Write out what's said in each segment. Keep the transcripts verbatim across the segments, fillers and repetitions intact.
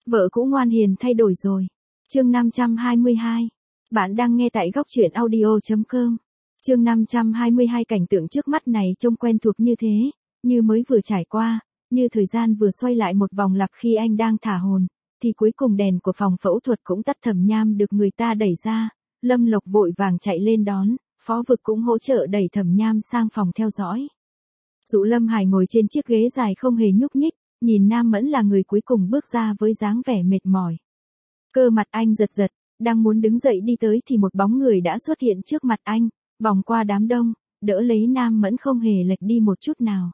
Vợ cũ ngoan hiền thay đổi rồi. Chương năm trăm hai mươi hai. Bạn đang nghe tại góc truyện audio chấm com. Chương năm trăm hai mươi hai. Cảnh tượng trước mắt này trông quen thuộc như thế, như mới vừa trải qua, như thời gian vừa xoay lại một vòng lặp khi anh đang thả hồn, thì cuối cùng đèn của phòng phẫu thuật cũng tắt. Thẩm Nham được người ta đẩy ra, Lâm Lộc vội vàng chạy lên đón, Phó Vực cũng hỗ trợ đẩy Thẩm Nham sang phòng theo dõi. Dụ Lâm Hải ngồi trên chiếc ghế dài không hề nhúc nhích, nhìn Nam Mẫn là người cuối cùng bước ra với dáng vẻ mệt mỏi. Cơ mặt anh giật giật, đang muốn đứng dậy đi tới thì một bóng người đã xuất hiện trước mặt anh, vòng qua đám đông, đỡ lấy Nam Mẫn không hề lệch đi một chút nào.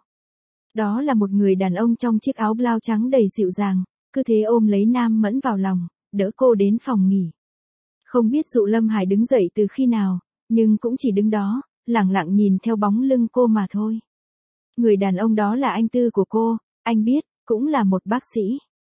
Đó là một người đàn ông trong chiếc áo blau trắng đầy dịu dàng, cứ thế ôm lấy Nam Mẫn vào lòng, đỡ cô đến phòng nghỉ. Không biết Dụ Lâm Hải đứng dậy từ khi nào, nhưng cũng chỉ đứng đó, lặng lặng nhìn theo bóng lưng cô mà thôi. Người đàn ông đó là anh Tư của cô, anh biết, cũng là một bác sĩ.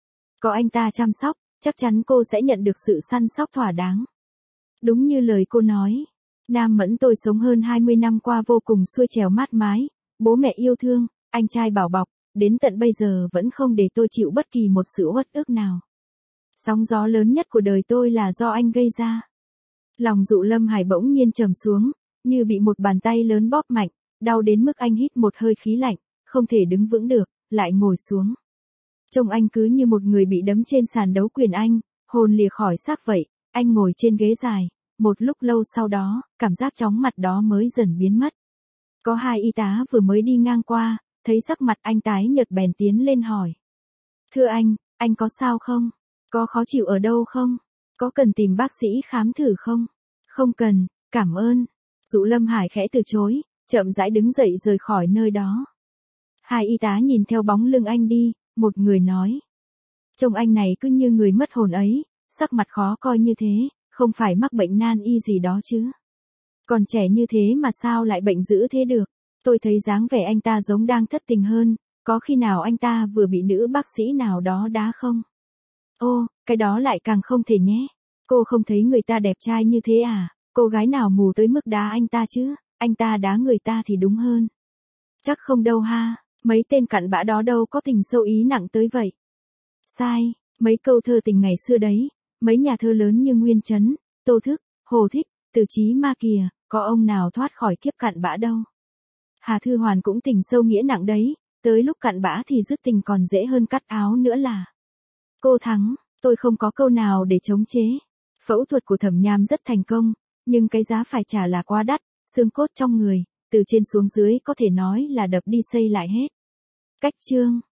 Có anh ta chăm sóc, chắc chắn cô sẽ nhận được sự săn sóc thỏa đáng. Đúng như lời cô nói, Nam Mẫn tôi sống hơn hai mươi năm qua vô cùng xuôi trèo mát mái, bố mẹ yêu thương, anh trai bảo bọc, đến tận bây giờ vẫn không để tôi chịu bất kỳ một sự uất ức nào. Sóng gió lớn nhất của đời tôi là do anh gây ra. Lòng Dụ Lâm Hải bỗng nhiên trầm xuống, như bị một bàn tay lớn bóp mạnh, đau đến mức anh hít một hơi khí lạnh, không thể đứng vững được, lại ngồi xuống. Trông anh cứ như một người bị đấm trên sàn đấu quyền anh, hồn lìa khỏi xác vậy. Anh ngồi trên ghế dài, một lúc lâu sau đó, cảm giác chóng mặt đó mới dần biến mất. Có hai y tá vừa mới đi ngang qua, thấy sắc mặt anh tái nhợt bèn tiến lên hỏi. Thưa anh, anh có sao không? Có khó chịu ở đâu không? Có cần tìm bác sĩ khám thử không? Không cần, cảm ơn. Dụ Lâm Hải khẽ từ chối, chậm rãi đứng dậy rời khỏi nơi đó. Hai y tá nhìn theo bóng lưng anh đi, một người nói. Trông anh này cứ như người mất hồn ấy, sắc mặt khó coi như thế, không phải mắc bệnh nan y gì đó chứ. Còn trẻ như thế mà sao lại bệnh dữ thế được? Tôi thấy dáng vẻ anh ta giống đang thất tình hơn, có khi nào anh ta vừa bị nữ bác sĩ nào đó đá không? Ô, cái đó lại càng không thể nhé. Cô không thấy người ta đẹp trai như thế à? Cô gái nào mù tới mức đá anh ta chứ? Anh ta đá người ta thì đúng hơn. Chắc không đâu ha, mấy tên cặn bã đó đâu có tình sâu ý nặng tới vậy. Sai, mấy câu thơ tình ngày xưa đấy, mấy nhà thơ lớn như Nguyên Chấn, Tô Thức, Hồ Thích, Từ Chí Ma kìa, có ông nào thoát khỏi kiếp cặn bã đâu. Hà Thư Hoàn cũng tình sâu nghĩa nặng đấy, tới lúc cặn bã thì dứt tình còn dễ hơn cắt áo nữa là. Cô thắng, tôi không có câu nào để chống chế. Phẫu thuật của Thẩm Nham rất thành công, nhưng cái giá phải trả là quá đắt, xương cốt trong người, từ trên xuống dưới có thể nói là đập đi xây lại hết. Cách chương